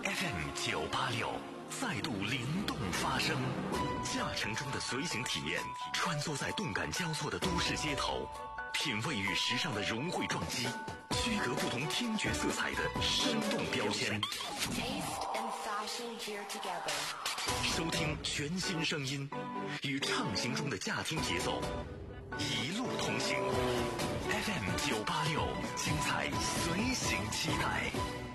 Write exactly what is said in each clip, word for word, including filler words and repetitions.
F M 九八六再度灵动发声，驾乘中的随行体验，穿梭在动感交错的都市街头，品味与时尚的融汇撞击，区隔不同听觉色彩的生动标签。收听全新声音，与畅行中的驾听节奏，一路同行。F M 九八六，精彩随行期待。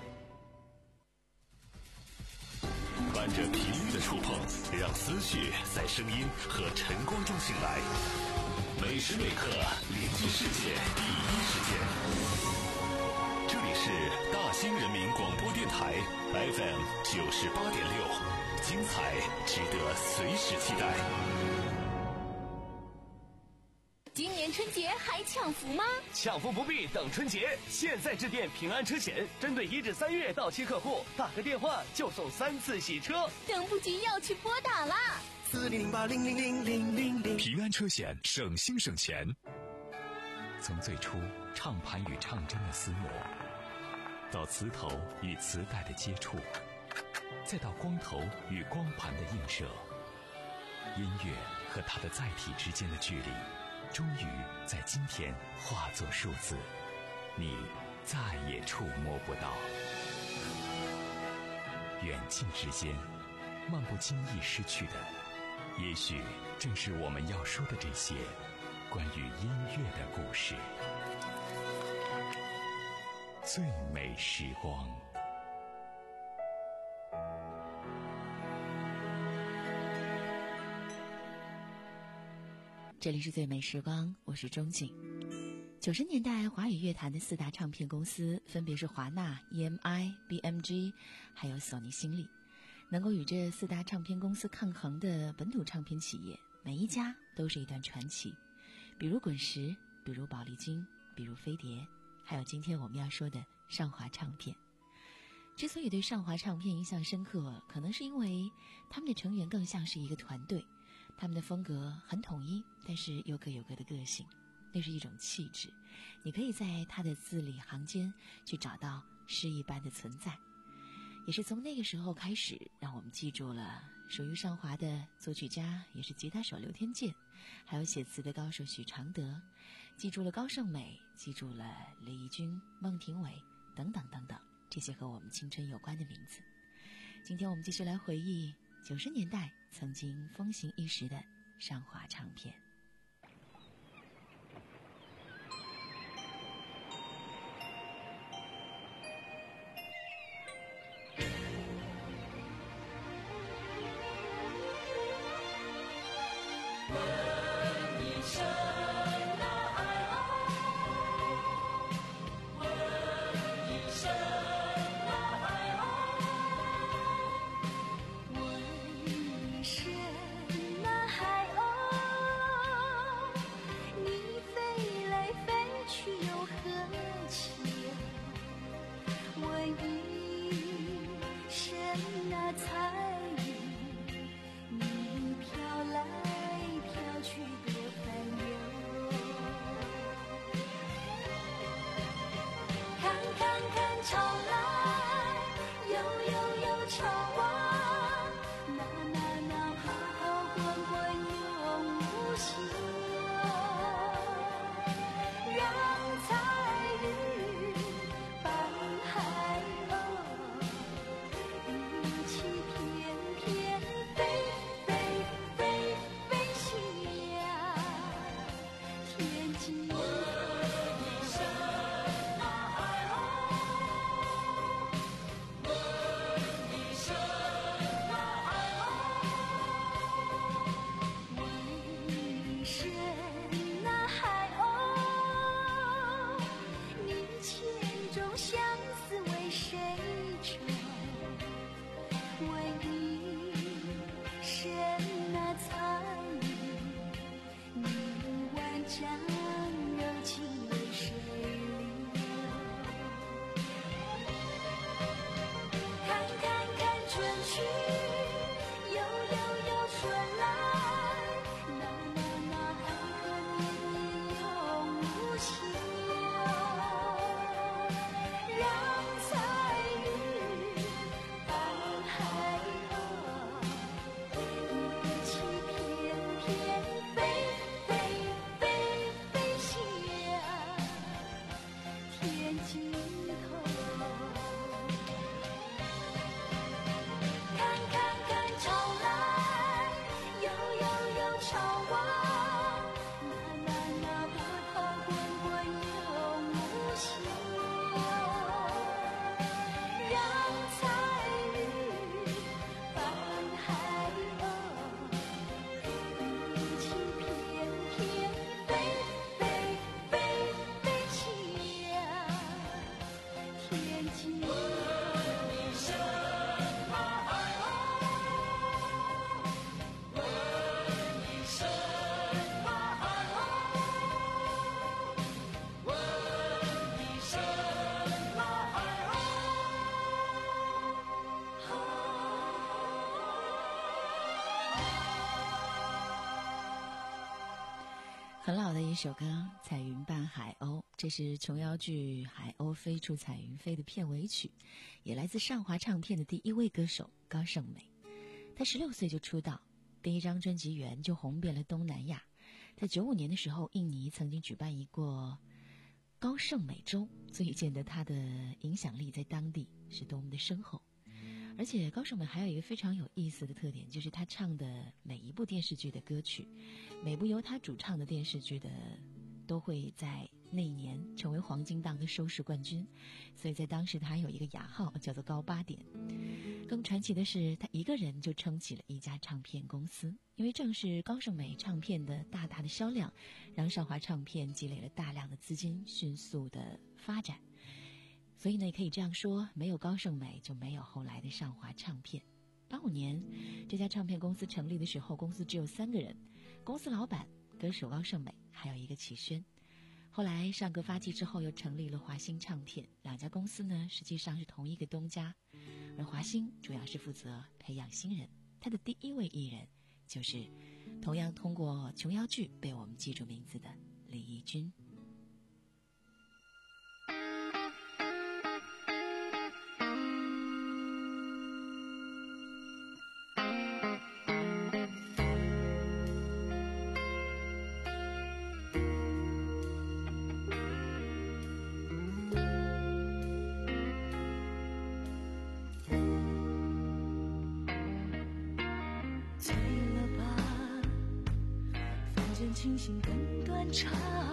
伴着频率的触碰，让思绪在声音和晨光中醒来。每时每刻连接世界第一时间。这里是大兴人民广播电台 F M 九十八点六，精彩值得随时期待。 今年春节还抢福吗？ 抢福不必等春节，现在致电平安车险，针对一至三月到期客户，打个电话就送三次洗车， 等不及要去拨打啦！ 四零零八零零零零零零。 平安车险，省心省钱。 从最初唱盘与唱针的厮磨，到磁头与磁带的接触，再到光头与光盘的映射，音乐和它的载体之间的距离，终于在今天化作数字，你再也触摸不到。远近之间，漫不经意失去的，也许正是我们要说的这些关于音乐的故事。最美时光。 这里是最美时光，我是钟景。九十年代华语乐坛的四大唱片公司分别是华纳、E M I、B M G 还有索尼新力。能够与这四大唱片公司抗衡的本土唱片企业，每一家都是一段传奇，比如滚石，比如宝丽金，比如飞碟，还有今天我们要说的上华唱片。之所以对上华唱片印象深刻，可能是因为他们的成员更像是一个团队，他们的风格很统一，但是又各有各的个性，那是一种气质，你可以在他的字里行间去找到诗一般的存在。也是从那个时候开始，让我们记住了属于上华的作曲家，也是吉他手刘天健，还有写词的高手许常德，记住了高胜美，记住了李翊君、孟庭苇等等等等，这些和我们青春有关的名字。今天我们继续来回忆九十年代曾经风行一时的上华唱片。 让彩云把很老的一首歌《彩云伴海鸥》，这是琼瑶剧《海鸥飞出彩云飞》的片尾曲，也来自上华唱片的第一位歌手高胜美。她十六岁就出道，第一张专辑《缘》就红遍了东南亚。在九五年的时候，印尼曾经举办一个高胜美周，足以见得她的影响力在当地是多么的深厚。而且高胜美还有一个非常有意思的特点，就是她唱的每一部电视剧的歌曲，每部由她主唱的电视剧的都会在那一年成为黄金档的收视冠军，所以在当时她还有一个雅号叫做高八点。更传奇的是，她一个人就撑起了一家唱片公司，因为正是高胜美唱片的大大的销量，让上华唱片积累了大量的资金，迅速的发展。所以呢，也可以这样说，没有高胜美就没有后来的上华唱片。八五年这家唱片公司成立的时候，公司只有三个人，公司老板、歌手高胜美，还有一个齐轩。后来上歌发迹之后，又成立了华星唱片，两家公司呢实际上是同一个东家，而华星主要是负责培养新人。他的第一位艺人就是同样通过琼瑶剧被我们记住名字的李翊君。 清醒更断肠，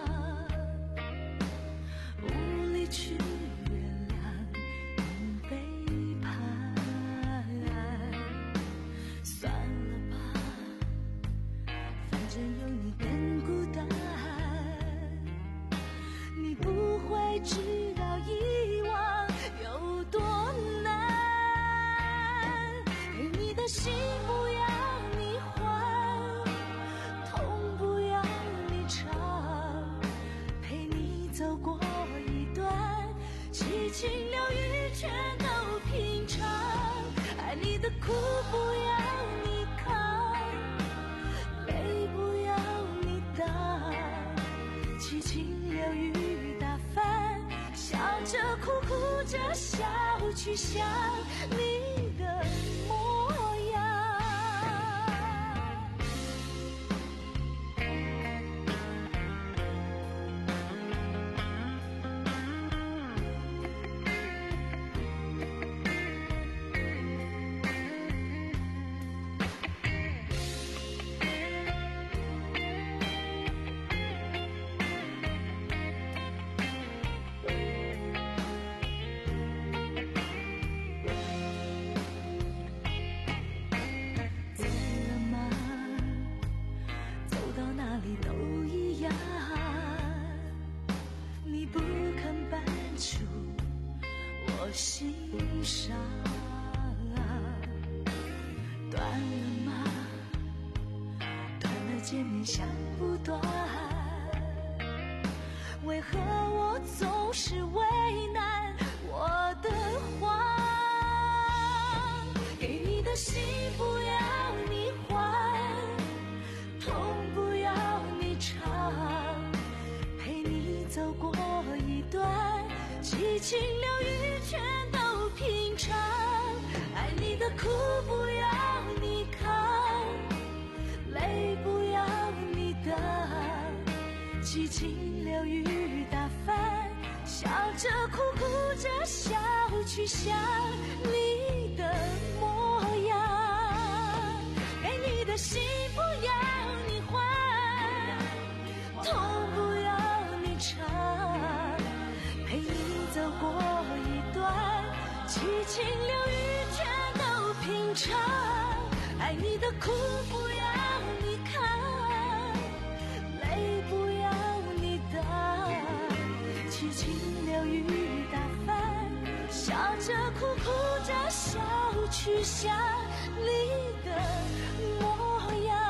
无力去原谅你背叛，算了吧，反正有你更孤单，你不会知道遗忘有多难，给你的心不要你还，痛不要你尝，陪你走过一段，七情六欲全都品尝，爱你的苦不要你扛，泪不要你挡，七情六欲打翻，笑着哭哭着笑去想你的模样。心上断了吗？断了见面想不断，为何我总是为难我的谎？给你的心不要你还，痛不要你尝，陪你走过一段，七情六欲全都品尝，爱你的苦不要你扛，泪不要你挡，七情六欲打翻，笑着哭哭着笑去想你的模样，给你的心不要你还，痛不要你尝，陪你走过一段，七情六欲全都品尝，爱你的苦不要你扛，泪不要你挡，七情六欲打翻，笑着哭哭着笑去想你的模样。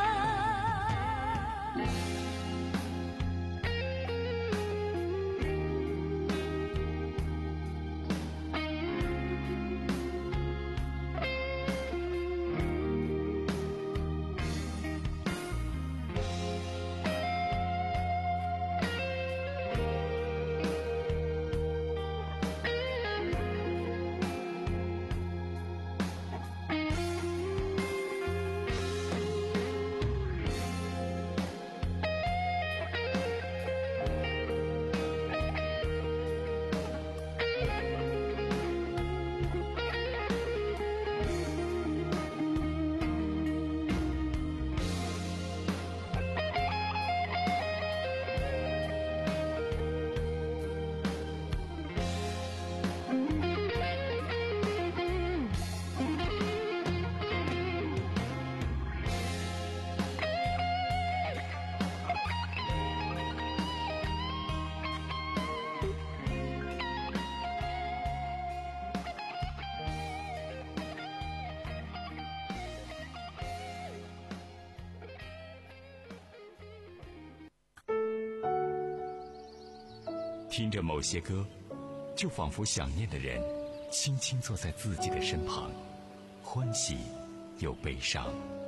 听着某些歌，就仿佛想念的人轻轻坐在自己的身旁，欢喜又悲伤。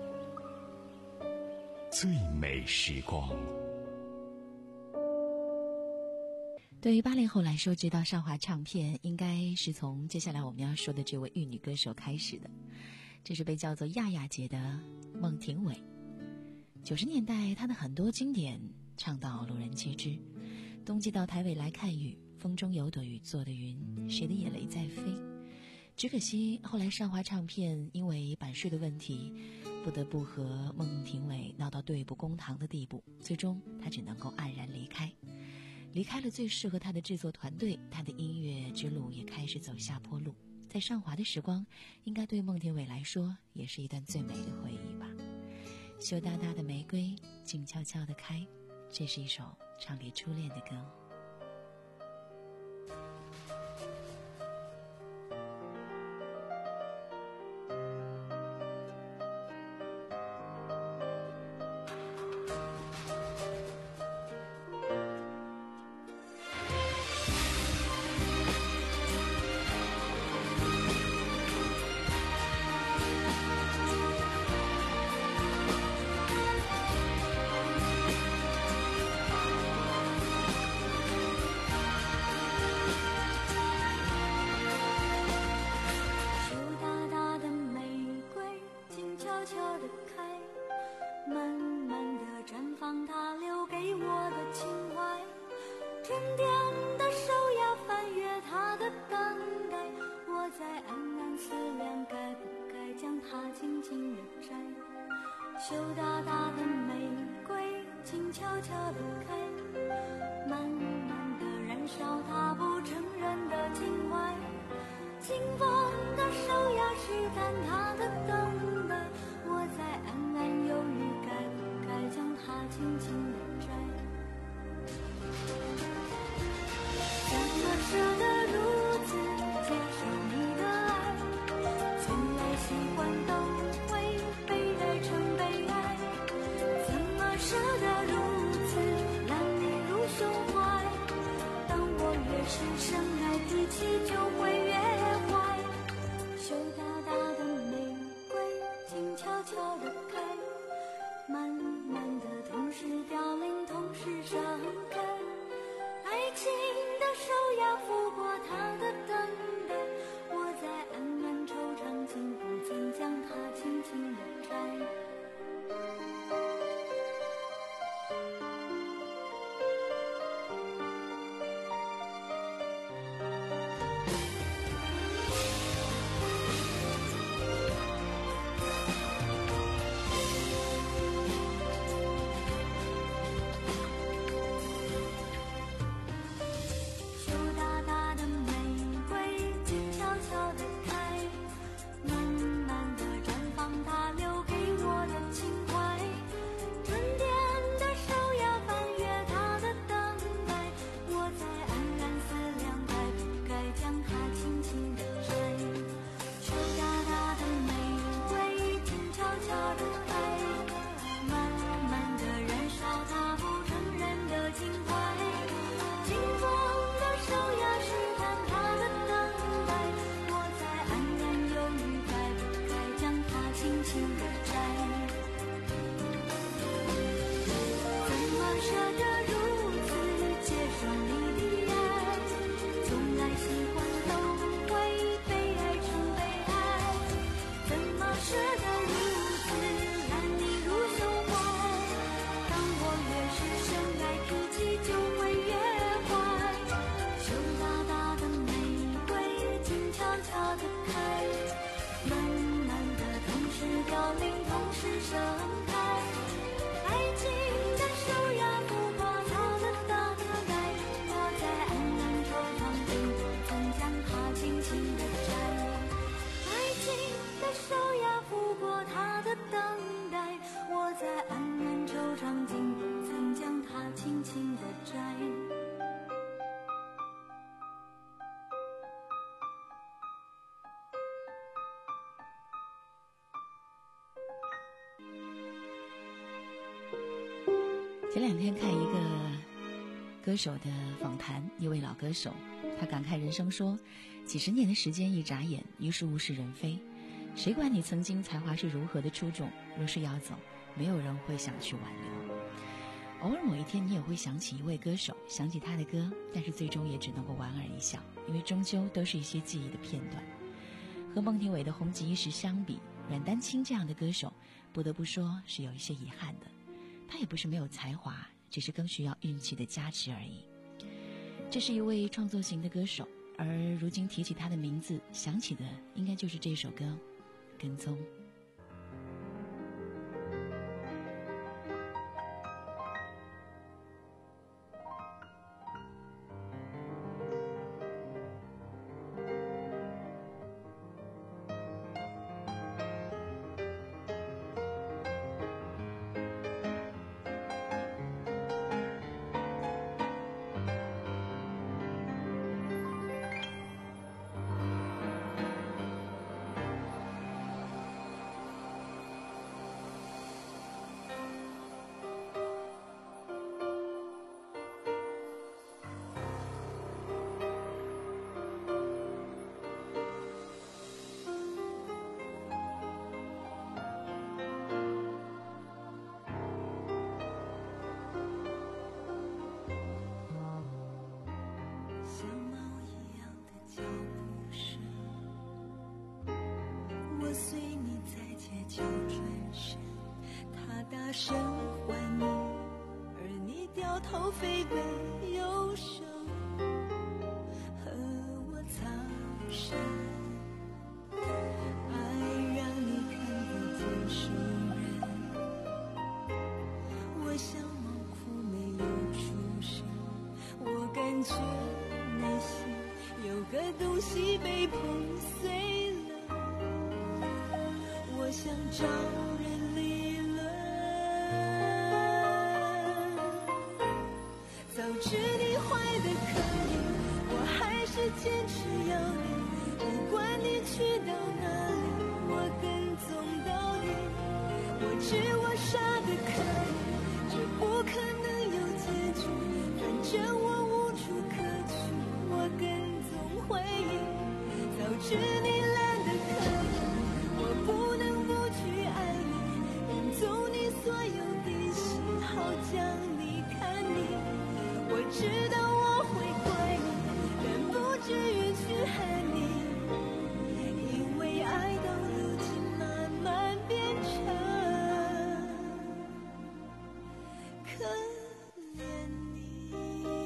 最美时光。 对于八零后来说，知道上华唱片应该是从接下来我们要说的这位玉女歌手开始的。这是被叫做亚亚姐的孟庭苇。九十年代她的很多经典唱到路人皆知，冬季到台北来看雨，风中有朵雨做的云，谁的眼泪在飞。只可惜后来上华唱片因为版税的问题，不得不和孟庭苇闹到对簿公堂的地步，最终她只能够黯然离开。离开了最适合她的制作团队，她的音乐之路也开始走下坡路。在上华的时光，应该对孟庭苇来说也是一段最美的回忆吧。羞答答的玫瑰静悄悄地开，这是一首唱给初恋的歌。 羞答答的玫瑰静悄悄地开，慢慢地燃烧它不承认的情怀。清风的手呀试探它的等待，我在暗暗犹豫该不该将它轻轻地摘。怎么舍得如此接受你的爱，从来喜欢都会被爱成悲哀，怎么舍得如此揽你入胸怀，当我越是深爱脾气就会越坏。羞答答的玫瑰静悄悄地开，慢慢地同时凋零同时盛开，爱情的手呀拂过它的等待，我在暗暗惆怅，竟不曾将它轻轻地摘。 前两天看一个歌手的访谈，一位老歌手，他感慨人生说，几十年的时间一眨眼，于是物是人非，谁管你曾经才华是如何的出众，若是要走，没有人会想去挽留。偶尔某一天你也会想起一位歌手，想起他的歌，但是最终也只能够莞尔一笑，因为终究都是一些记忆的片段。和孟庭苇的红极一时相比，阮丹青这样的歌手不得不说是有一些遗憾的。他也不是没有才华，只是更需要运气的加持而已。这是一位创作型的歌手，而如今提起他的名字，想起的应该就是这首歌《跟踪》。 随你在街角转身，他大声唤你，而你掉头飞奔忧伤，和我藏身。爱让你看不见熟人，我像猫哭没有出声，我感觉内心有个东西被碰碎了，我想找人理论。早知你坏的可以，我还是坚持要你，不管你去到哪里，我跟踪到底。我知我傻的可以，这不可能有结局，反正我无处可去，我跟踪回忆。早知你懒得可以，我不能不去爱你，跟踪你所有的喜好，将你看你。我知道我会怪你，但不至于去恨你，因为爱到如今慢慢变成可怜你。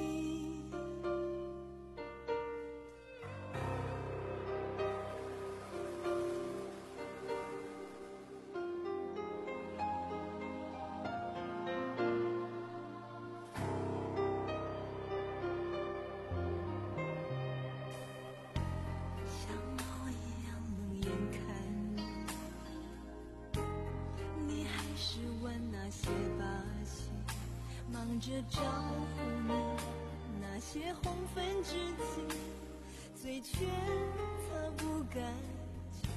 像猫一样冷眼看你，你还是玩那些把戏，忙着招呼你那些红粉知己，嘴却擦不干净。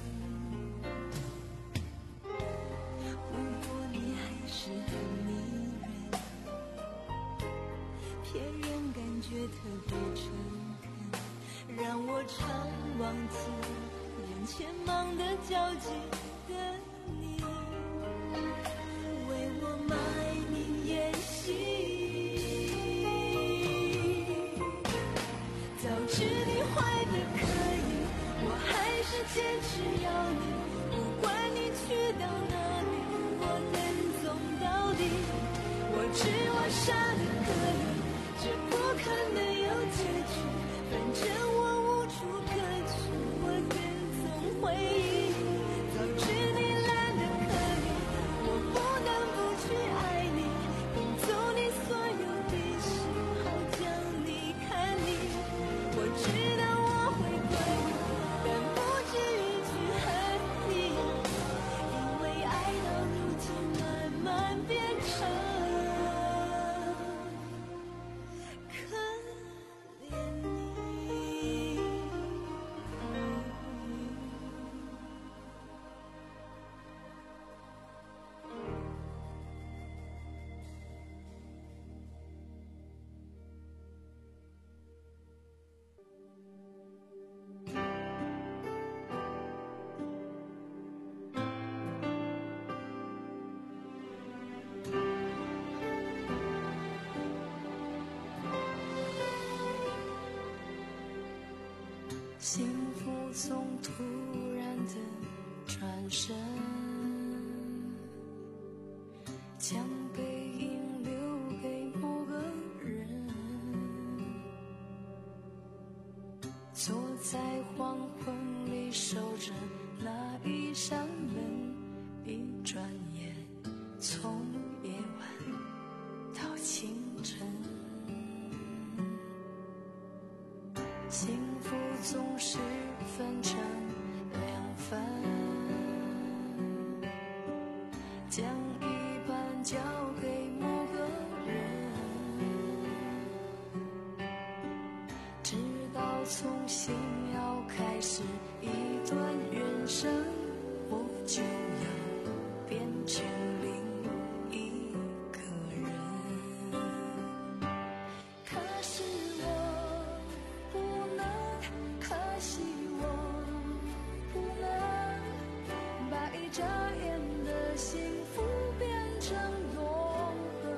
不过你还是很迷人，骗人感觉特别诚恳，让我常忘记眼前忙得焦急的你，为我卖命演戏。早知你坏的可以，我还是坚持要你，不管你去到哪里，我跟踪到底。我知我傻的可以，这不可能有结局，反正我无处可去，我跟踪回忆。早知你懒得可以，我不能不去爱你，跟踪你所有的喜好，将你看你。我知道我会怪你，但不至于去恨你，因为爱到如今慢慢变成可怜你。 总突然的转身，将背影留给某个人，坐在黄昏里守着那一扇门，一转眼从夜晚到清晨。幸福总是分成两份，将一半交给某个人，直到重新要开始一段人生，我就要变成另一个人。可是我不能，可惜我不能把一眨眼的幸福变成永恒。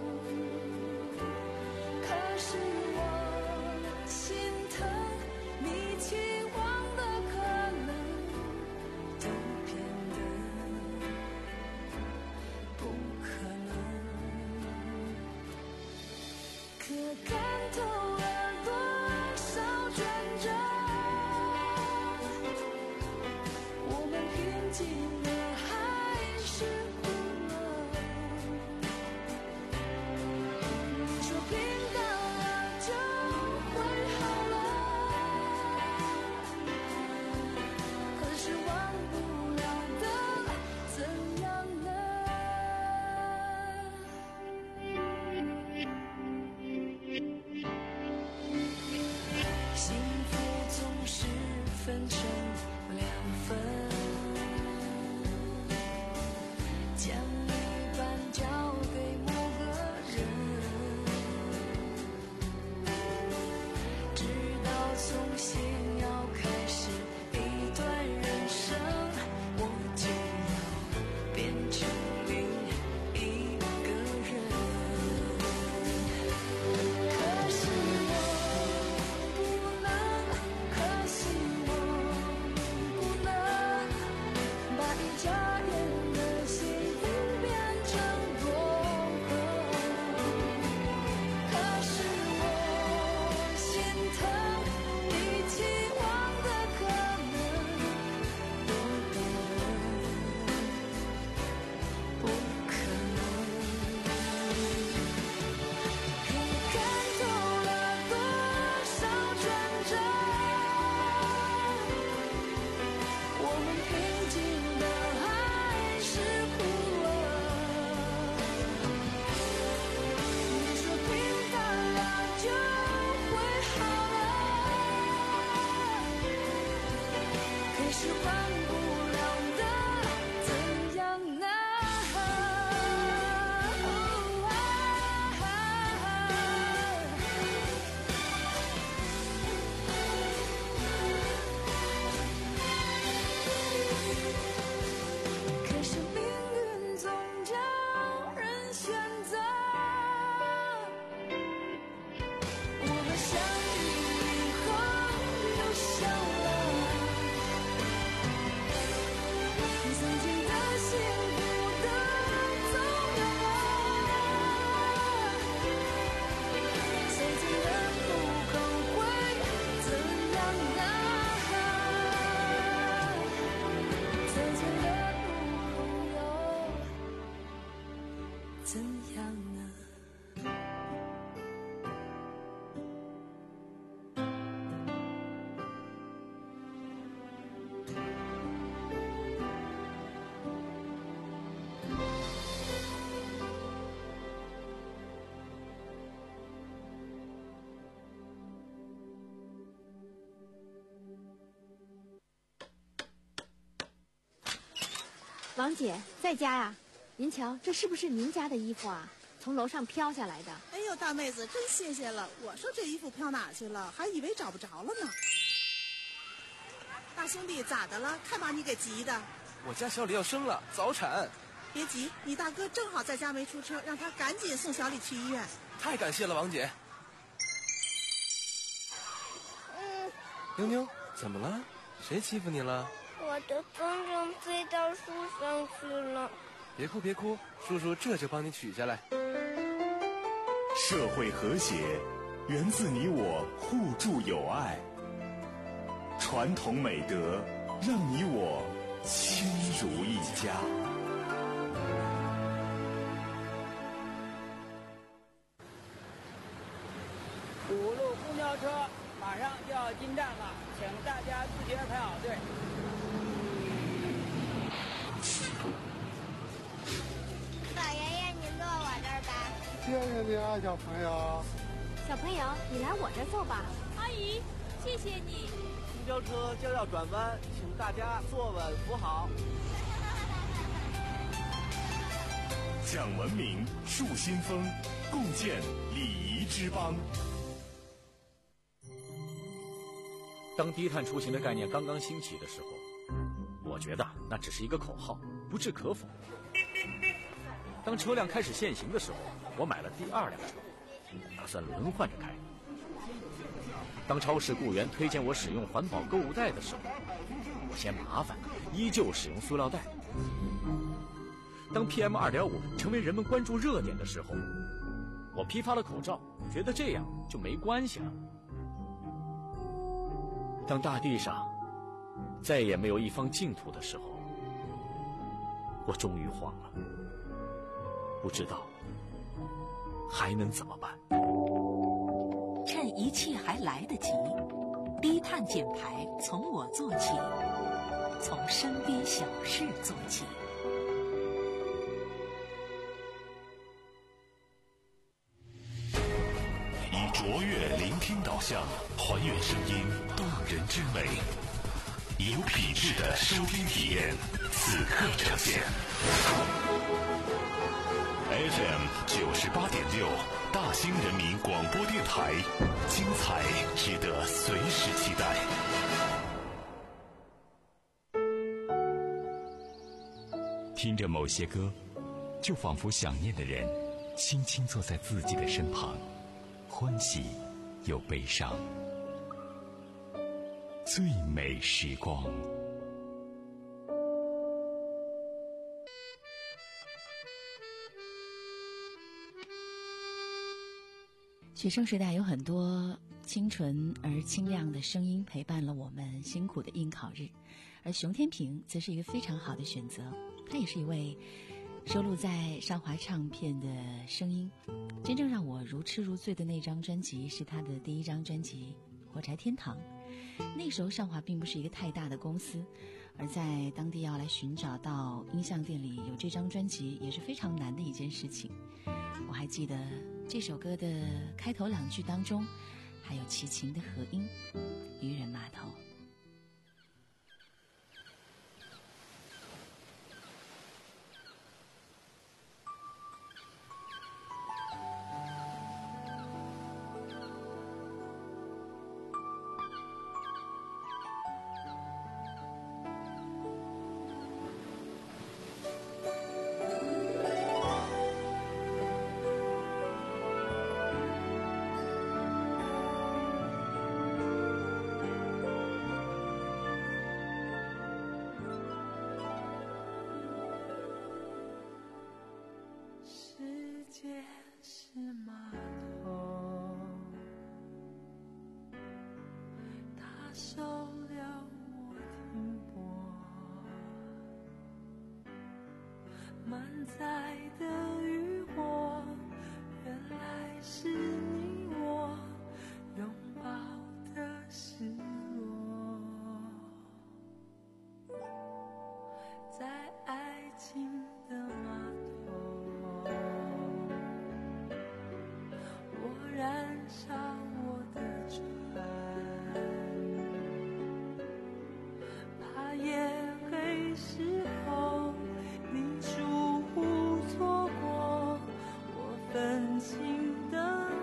可是我心疼你期望的可能都变得不可能。可看透了多少转折，我们平静了还是哭了？你说平淡了就会好了，可是忘不了的怎样呢？幸福总是分成两份，将一半交给某个人，直到重新要开始一段人生，我就要变成另一个人。可是我不能，可惜我不能把一眨眼的幸福变成永恒。可是我心疼你期望的可能多得不可能。可看透了多少转折，我们平静的还是哭了？你说平淡了就会好了，可是换不了的怎样呢？可是命运总叫人选择，我们相遇以后又笑了，曾经的幸福都走远了，曾经的不后悔怎样呢？曾经的不后又怎样呢？ 王姐在家呀？您瞧，这是不是您家的衣服啊？从楼上飘下来的。 哎呦，大妹子，真新鲜了！我说这衣服飘哪去了，还以为找不着了呢。大兄弟，咋的了？看把你给急的。 我家小李要生了，早产。 别急，你大哥正好在家没出车，让他赶紧送小李去医院。 太感谢了，王姐。妞妞，怎么了？ 谁欺负你了？ 我的风筝飞到树上去了。 别哭别哭，叔叔这就帮你取下来。 社会和谐源自你我互助友爱，传统美德让你我亲如一家。 五路公交车马上就要进站了，请大家自觉排好队。 老爷爷，您坐我这儿吧。 谢谢你啊，小朋友。 小朋友，你来我这儿坐吧。 阿姨，谢谢你。 公交车将要转弯，请大家坐稳扶好。 讲文明，树新风，共建礼仪之邦。 当低碳出行的概念刚刚兴起的时候，我觉得那只是一个口号，不置可否。当车辆开始限行的时候，我买了第二辆车，打算轮换着开。当超市雇员推荐我使用环保购物袋的时候，我嫌麻烦，依旧使用塑料袋。当 P M 二点五 成为人们关注热点的时候，我批发了口罩，觉得这样就没关系了。当大地上再也没有一方净土的时候，我终于慌了，不知道还能怎么办。 趁一切还来得及，低碳减排从我做起，从身边小事做起。 以卓越聆听导向，还原声音动人之美，以有品质的收听体验，此刻呈现。F M 九十八点六，大兴人民广播电台，精彩值得随时期待。 听着某些歌，就仿佛想念的人轻轻坐在自己的身旁，欢喜又悲伤，最美时光。 学生时代有很多清纯而清亮的声音陪伴了我们辛苦的应考日，而熊天平则是一个非常好的选择。他也是一位收录在上华唱片的声音，真正让我如痴如醉的那张专辑是他的第一张专辑《火柴天堂》。那时候上华并不是一个太大的公司，而在当地要来寻找到音像店里有这张专辑也是非常难的一件事情。我还记得这首歌的开头两句当中还有齐秦的和音《渔人码头》。 满载的渔火，原来是你我拥抱的失落，在爱情的码头，我燃烧我的船，怕夜黑时候你疏忽错过我分心的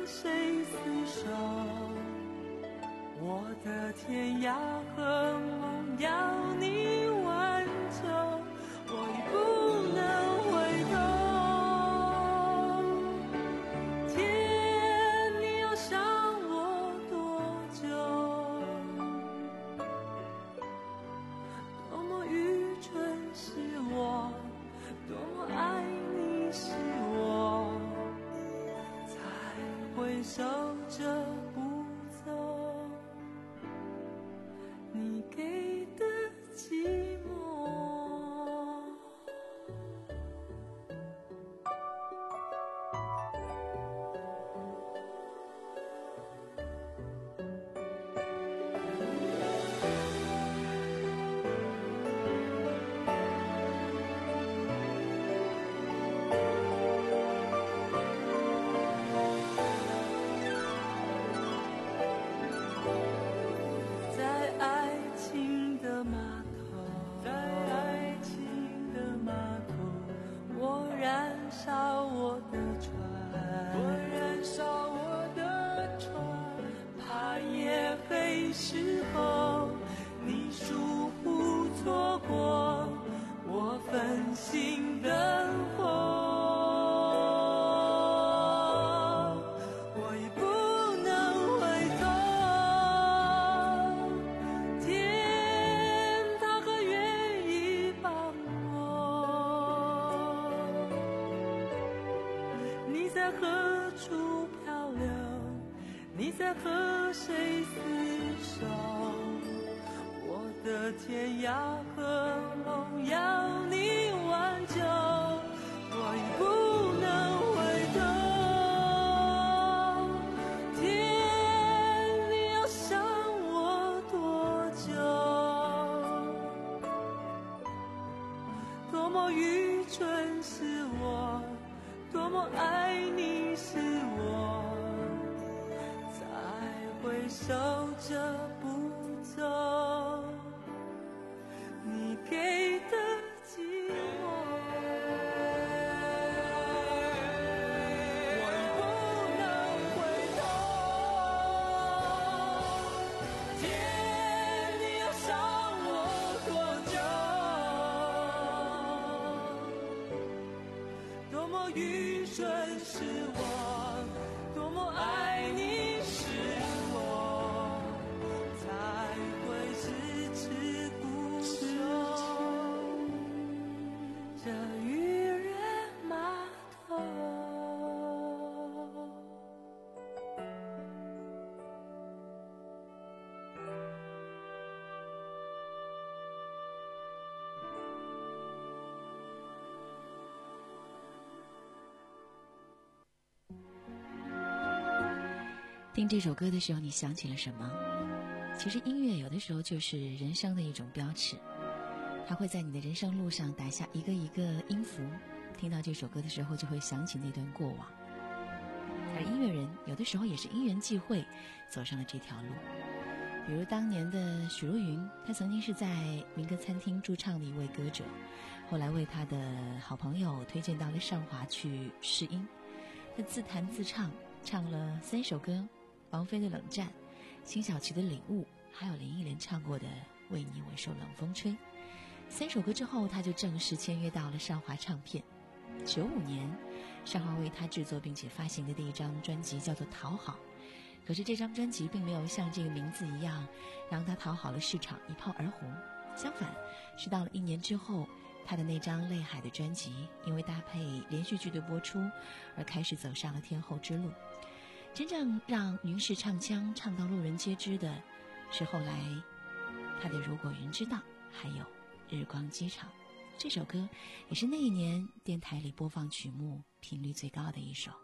谁厮守？我的天涯和梦要你挽救，我已不能回头。天，你要想我多久？多么愚蠢是我，多么爱你是我，才会守着不走你给的寂寞。时候，你疏忽错过我焚心灯火，我已不能回头。天，他可愿意帮我？你在何处漂流？你在和谁厮守？我的天涯和梦要你挽救，我已不能回头。天，你要想我多久？多么愚蠢是我，多么爱你是我，会守着不走你给的寂寞。我已不能回头。天，你要想我多久？多么愚蠢是我，多么爱你是听这首歌的时候，你想起了什么？其实音乐有的时候就是人生的一种标尺，它会在你的人生路上打下一个一个音符。听到这首歌的时候，就会想起那段过往。而音乐人有的时候也是因缘际会走上了这条路。比如当年的许茹芸，她曾经是在民歌餐厅驻唱的一位歌者，后来为她的好朋友推荐到了上华去试音。她自弹自唱，唱了三首歌：王菲的《冷战》、辛晓琪的《领悟》，还有林忆莲唱过的《为你我受冷风吹》。三首歌之后，她就正式签约到了上华唱片。九五年，上华为她制作并且发行的第一张专辑叫做《讨好》。可是这张专辑并没有像这个名字一样让她讨好了市场一炮而红，相反是到了一年之后，她的那张《泪海》的专辑因为搭配连续剧的播出而开始走上了天后之路。真正让云氏唱腔唱到路人皆知的是后来她的《如果云知道》还有《日光机场》，这首歌也是那一年电台里播放曲目频率最高的一首。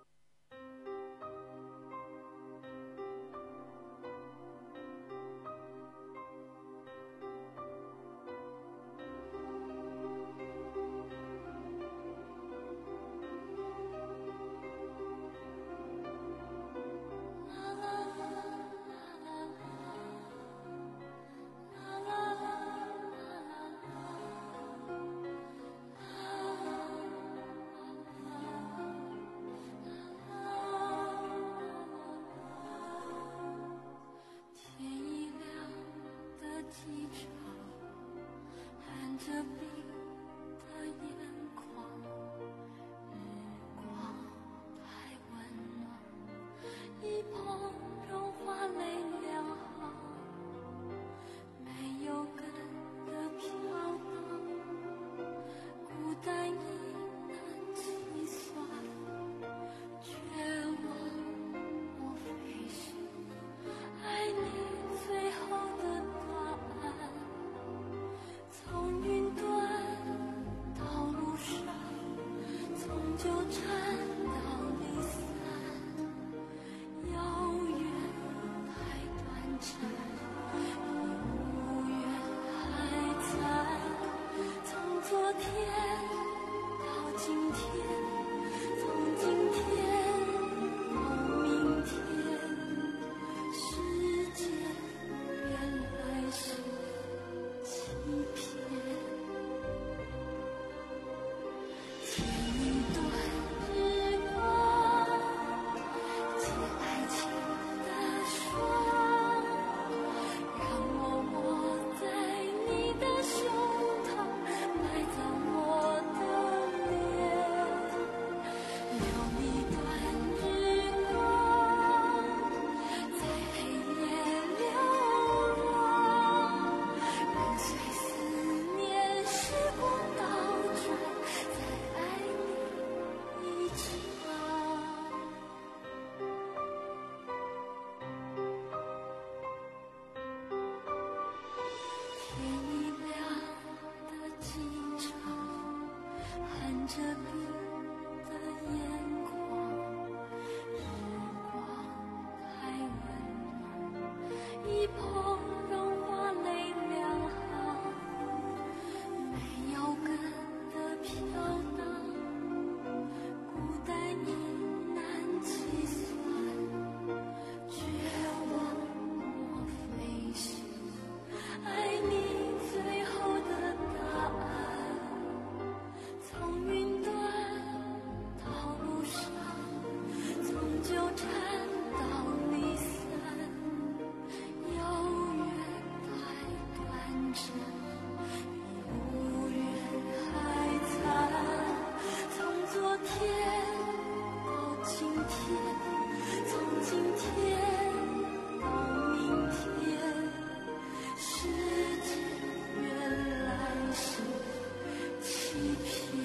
碰融化泪两行，没有根的飘荡，孤单亦难计算，绝望莫非是爱你最后的答案？从云端到路上，从纠缠到离散，有缘太短暂，无缘还残。从昨天到今天，从今天到明天，世界原来是欺骗。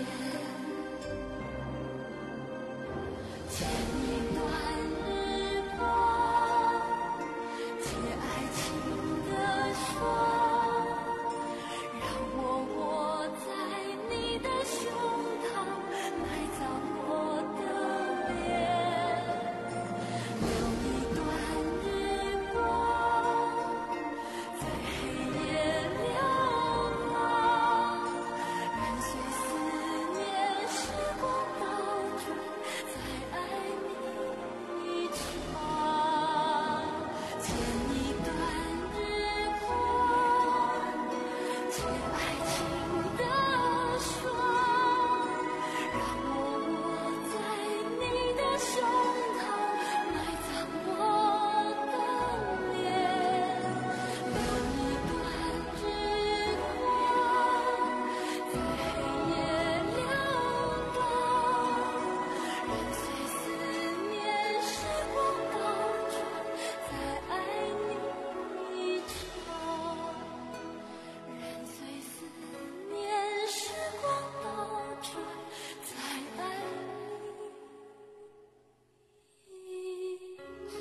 剪一段日光，借爱情的霜，让我握在你的胸膛，埋葬我的脸。留一段日光，在黑夜流浪，任随思念时光倒转，再爱你一场。剪一段日光，借爱情的霜，让我握在你的胸膛，埋葬我的脸。留一段日光，在黑夜流浪，任随思念时光倒转，再爱你一场。任随思念时光倒转，再爱你一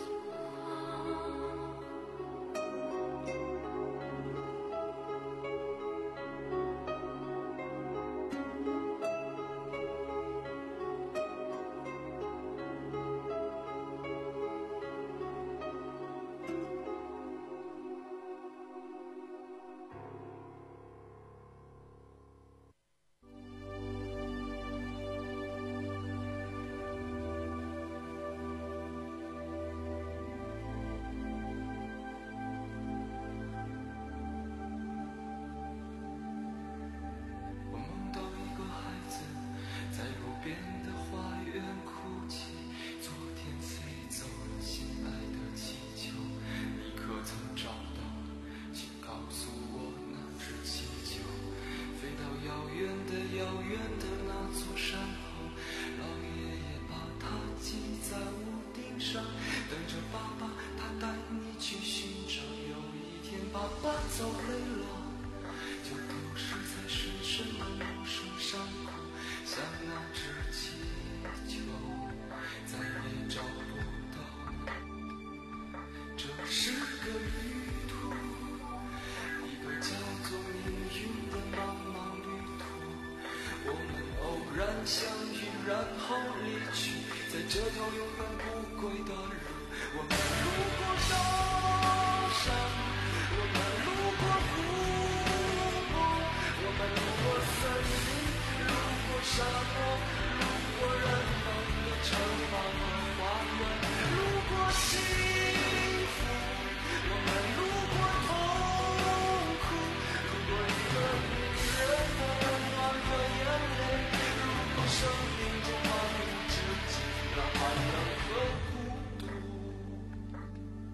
我梦到一个孩子在路边的花园哭泣，昨天飞走了心爱的气球，你可曾找到？请告诉我那只气球，飞到遥远的遥远的那座山后，老爷爷把它系在屋顶上，等着爸爸他带你去寻找。有一天爸爸走累了，就丢失在深深的陌生山谷，像那只气球，再也找不到。这是个旅途，一个叫做命运的茫茫旅途。我们偶然相遇，然后离去，在这条永远不归的路。我们路过高山，我们路过湖泊，我们路过森林，路过沙漠，路过人们的城堡和花园，路过幸福，我们路过痛苦，路过一个女人的温暖和眼泪，路过生命中漫无止境的寒冷和孤独。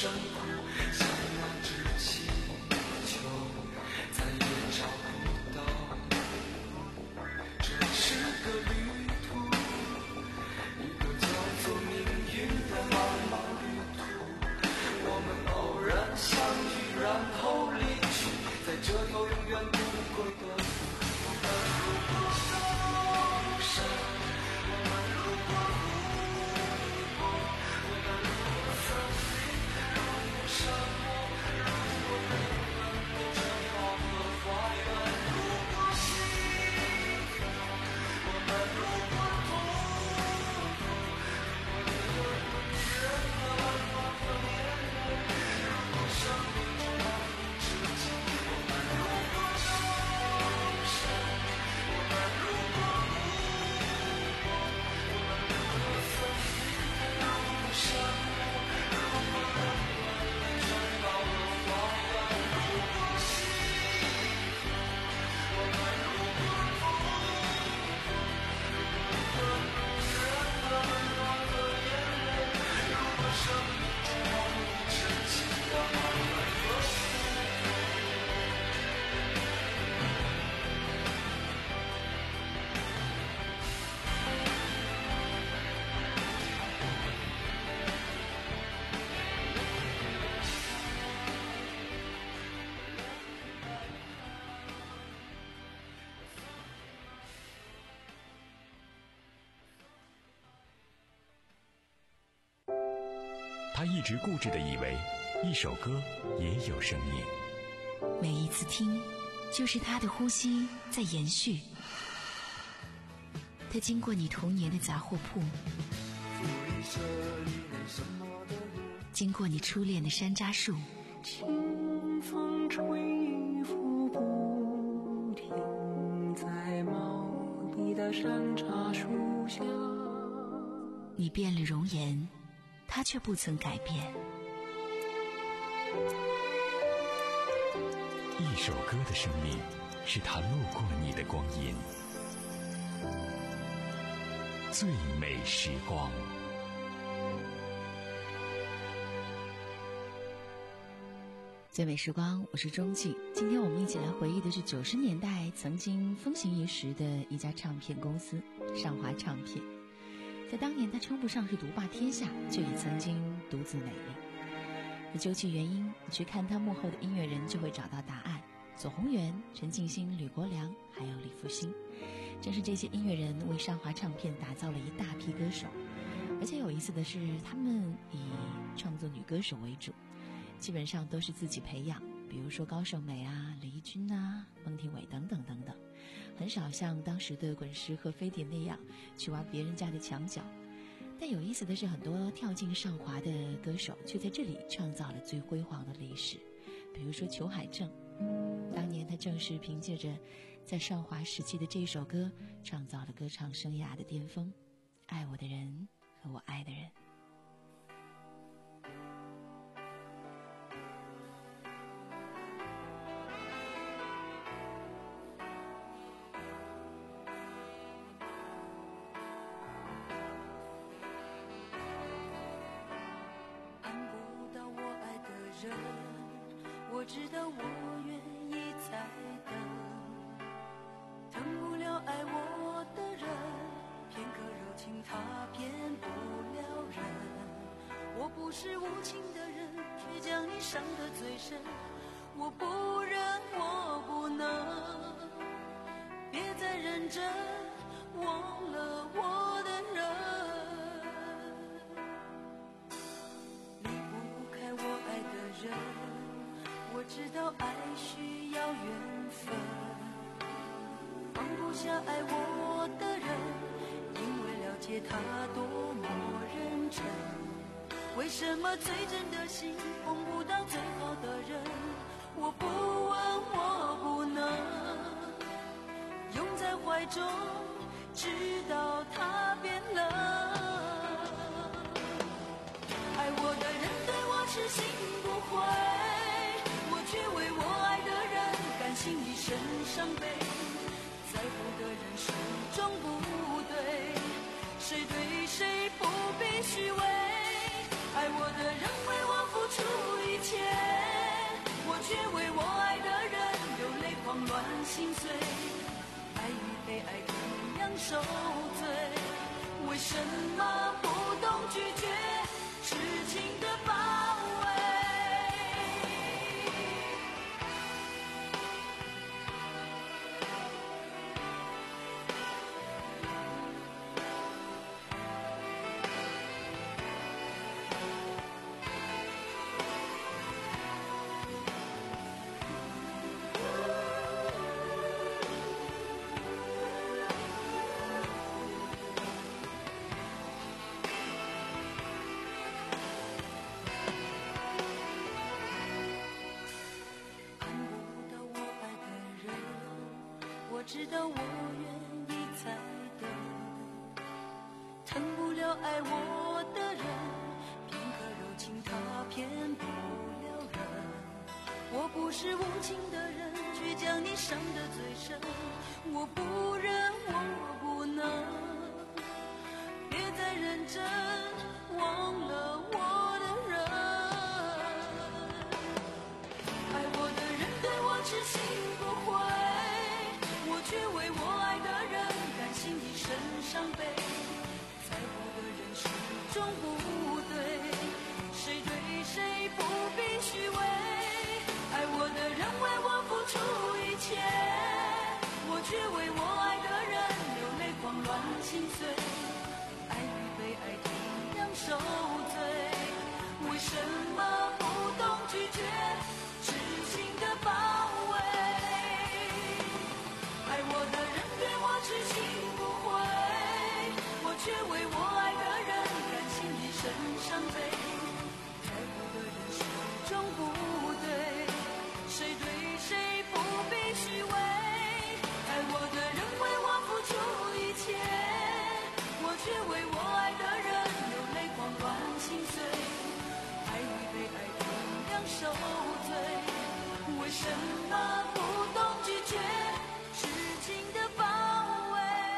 生苦，向往着祈求，再也找不到。这是个旅途，一个叫做命运的茫茫旅途。我们偶然相遇，然后离去，在这条永远不归的路。我们路过高山，我们路过湖泊，我们路过森林，路过沙漠，路过人们的城堡和花园，路过幸福，我们路过痛苦，我们路过女人的蓝发和眼泪，路过生命中的痴情，我们路过高山，我们路过湖泊，我们路过森林，路过沙漠，路过人们的城堡和花园，路过幸福，我们路过痛苦，路过女人的温暖和眼泪，路过生命中毫无真情的爱和负。 他一直固执地以为，一首歌也有生命。 每一次听，就是他的呼吸在延续。他经过你童年的杂货铺，经过你初恋的山楂树， 清风吹拂不停，在茂密的山楂树下。 你变了容颜，他却不曾改变。 一首歌的生命，是他路过你的光阴。最美时光。 最美时光，我是钟静。今天我们一起来回忆的是九十年代曾经风行一时的一家唱片公司——上华唱片。在当年，它称不上是独霸天下，却也曾经独自美丽。那究其原因，你去看它幕后的音乐人，就会找到答案。左宏元、陈静心、吕国良，还有李复兴，正是这些音乐人为上华唱片打造了一大批歌手。而且有意思的是，他们以创作女歌手为主，基本上都是自己培养，比如说高胜美啊、李翊君啊、孟庭苇等等等等，很少像当时的滚石和飞碟那样去挖别人家的墙角。但有意思的是，很多跳进上华的歌手却在这里创造了最辉煌的历史。比如说裘海正，当年他正是凭借着在上华时期的这首歌，创造了歌唱生涯的巅峰。爱我的人和我爱的人。 我知道我愿意再等，等不了爱我的人，片刻柔情他骗不了人。我不是无情的人，却将你伤得最深。我不忍，我不能，别再认真忘了我的人。离不开我爱的人，我知道爱需要缘分，放不下爱我的人，因为了解他多么认真。为什么最真的心碰不到最好的人？我不问，我不能，拥在怀中，直到他变冷。爱我的人对我痴心不悔，却为我爱的人甘心一生伤悲。在乎的人始终不对，谁对谁不必虚伪。爱我的人为我付出切，我却为我爱的人流泪狂乱心碎，爱与被爱同样受罪，为什么不懂拒绝痴情的包围？我知道我愿意再等，疼不了爱我的人，片刻柔情他骗不了人。我不是无情的人，却将你伤得最深。我不忍，我不能，别再认真忘了我的人。爱我的人对我痴心不悔，我却为我爱的人甘心一生伤悲，在乎的人始终不对，谁对谁不必虚伪，爱我的人为我付出一切，我却为我爱的人流泪狂乱心碎，爱与被爱同样受罪，为什么不懂拒绝痴情的包围？爱我的人对我痴心不悔，我却为我爱的人甘心一生伤悲，在乎的人始终不对，谁对谁不必虚伪，爱我的人为我付出一切，我却为我爱的人流泪狂乱心碎，爱与被爱同样受罪，为什么不懂拒绝痴情的包围？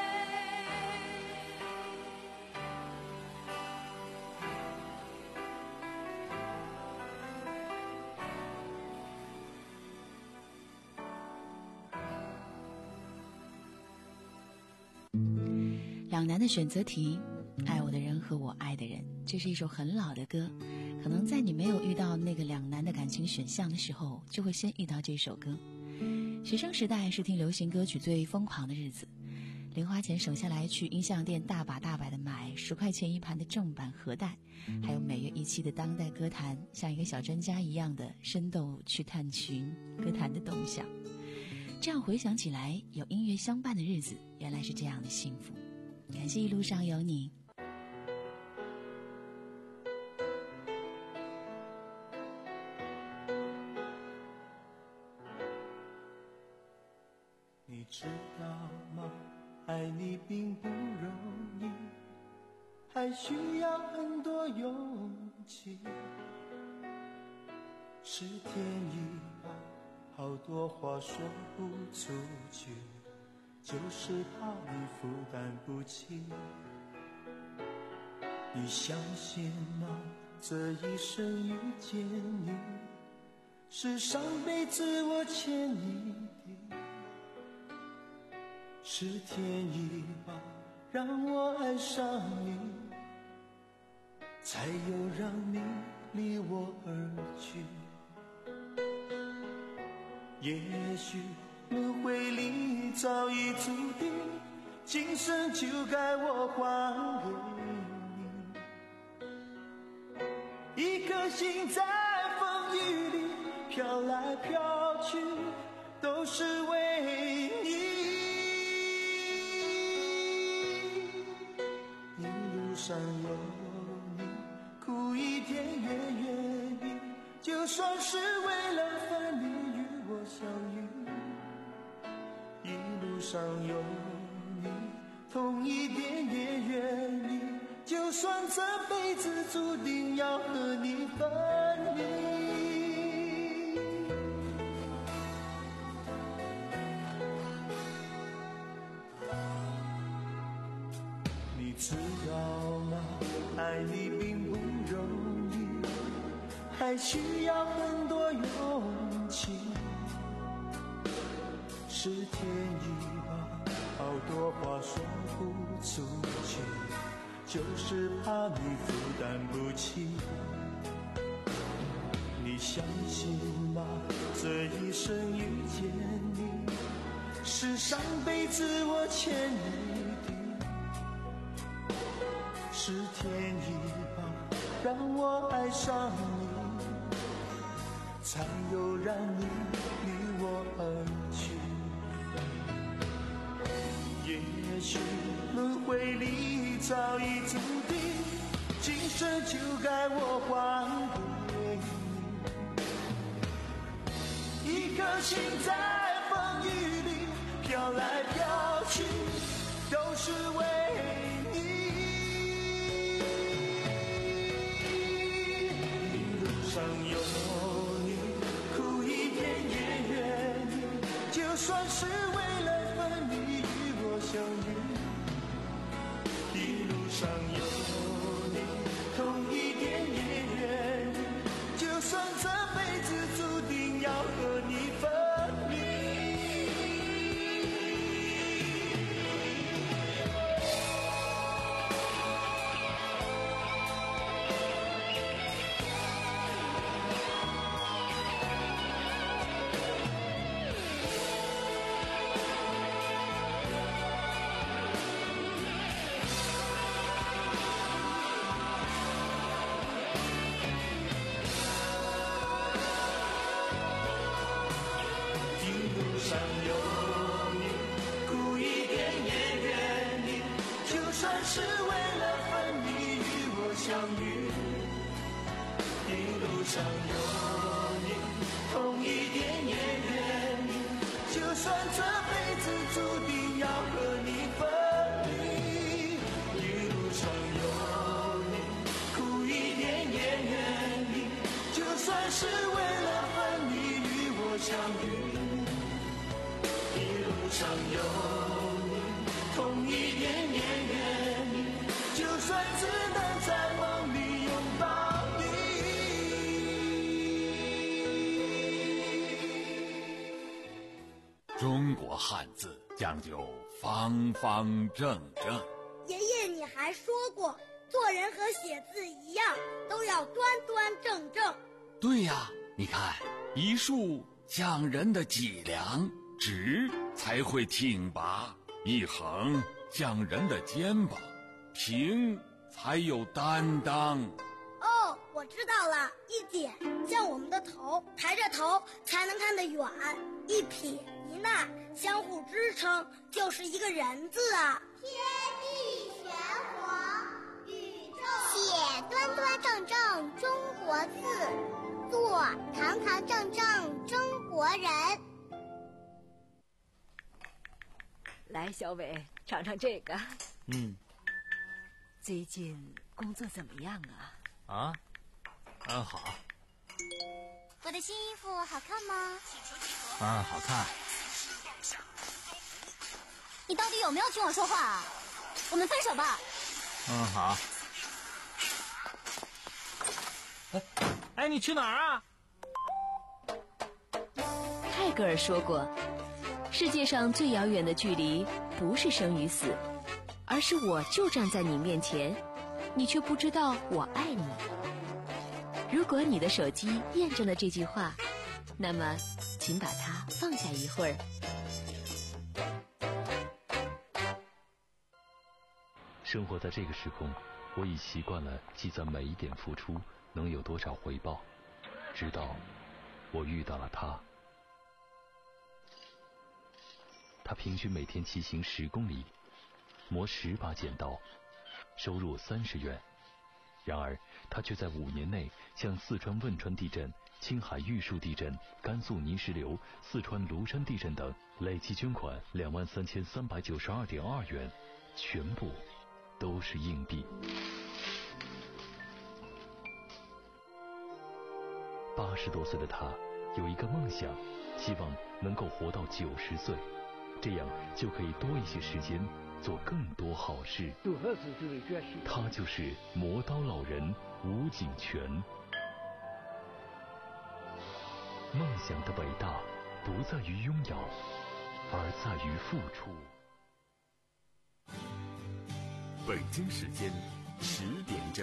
两难的选择题，爱我的人和我爱的人，这是一首很老的歌，可能在你没有遇到那个两难的感情选项的时候，就会先遇到这首歌。学生时代是听流行歌曲最疯狂的日子，零花钱省下来去音像店大把大把的买十块钱一盘的正版盒带，还有每月一期的当代歌坛，像一个小专家一样的深度去探寻歌坛的动向。这样回想起来，有音乐相伴的日子原来是这样的幸福。感谢一路上有你。 你知道吗？爱你并不容易，还需要很多勇气。是天意吧，好多话说不出去，就是怕你负担不起。你相信吗？这一生遇见你，是上辈子我欠你的。是天意吧，让我爱上你，才有让你离我而去。也许轮回里早已注定，今生就该我还给你。一颗心在风雨里飘来飘去，都是为你。一路上有你，苦一点也愿意，就算是为了分离与我相遇。一路上有你，痛一点也愿意，就算这辈子注定要和你分离。你知道吗？爱你并不容易，还还需要很多勇气。是天意吧，好多话说不出去，就是怕你负担不起。你相信吗？这一生遇见你，是上辈子我欠你的。是天意吧，让我爱上你，才有让你离我而去。也许轮回里早已注定，今生就该我还给你。一颗心在风雨里飘来飘去，都是为你。一路上有你，苦一点也愿意，就算是为了分离与我相遇。一路上有你，痛一点也愿意，就算这辈子注定要和你分离。是为了分离与我相遇，一路上有你，痛一点也愿意，就算这辈子注定要和你分离。一路上有你，苦一点也愿意，就算是为了分离与我相遇。一路上有你，痛一点也愿意，就算只能在梦里拥抱你。 中国汉字讲究方方正正。 爷爷，你还说过，做人和写字一样，都要端端正正。 对呀，你看，一竖讲人的脊梁，直才会挺拔；一横讲人的肩膀，平才有担当。 哦，我知道了，一点像我们的头，抬着头才能看得远；一撇一捺相互支撑，就是一个人字啊。 天地玄黄，宇宙写端端正正中国字，做堂堂正正中国人。 来，小伟，尝尝这个。 嗯。 最近工作怎么样啊？ 啊，嗯，好。 我的新衣服好看吗？ 嗯，好看。 你到底有没有听我说话啊？我们分手吧。 嗯，好。哎，哎，你去哪儿啊？ 泰戈尔说过，世界上最遥远的距离不是生与死，而是我就站在你面前，你却不知道我爱你。如果你的手机验证了这句话，那么请把它放下一会儿。 生活在这个时空，我已习惯了计算每一点付出能有多少回报，直到我遇到了他。他平均每天骑行十公里，磨十把剪刀，收入三十元。然而他却在五年内向四川汶川地震、青海玉树地震、甘肃泥石流、四川庐山地震等累计捐款两万三千三百九十二点二元，全部都是硬币。八十多岁的他有一个梦想，希望能够活到九十岁，这样就可以多一些时间做更多好事。他就是磨刀老人吴景全。 梦想的伟大不在于拥有，而在于付出。 北京时间十点整。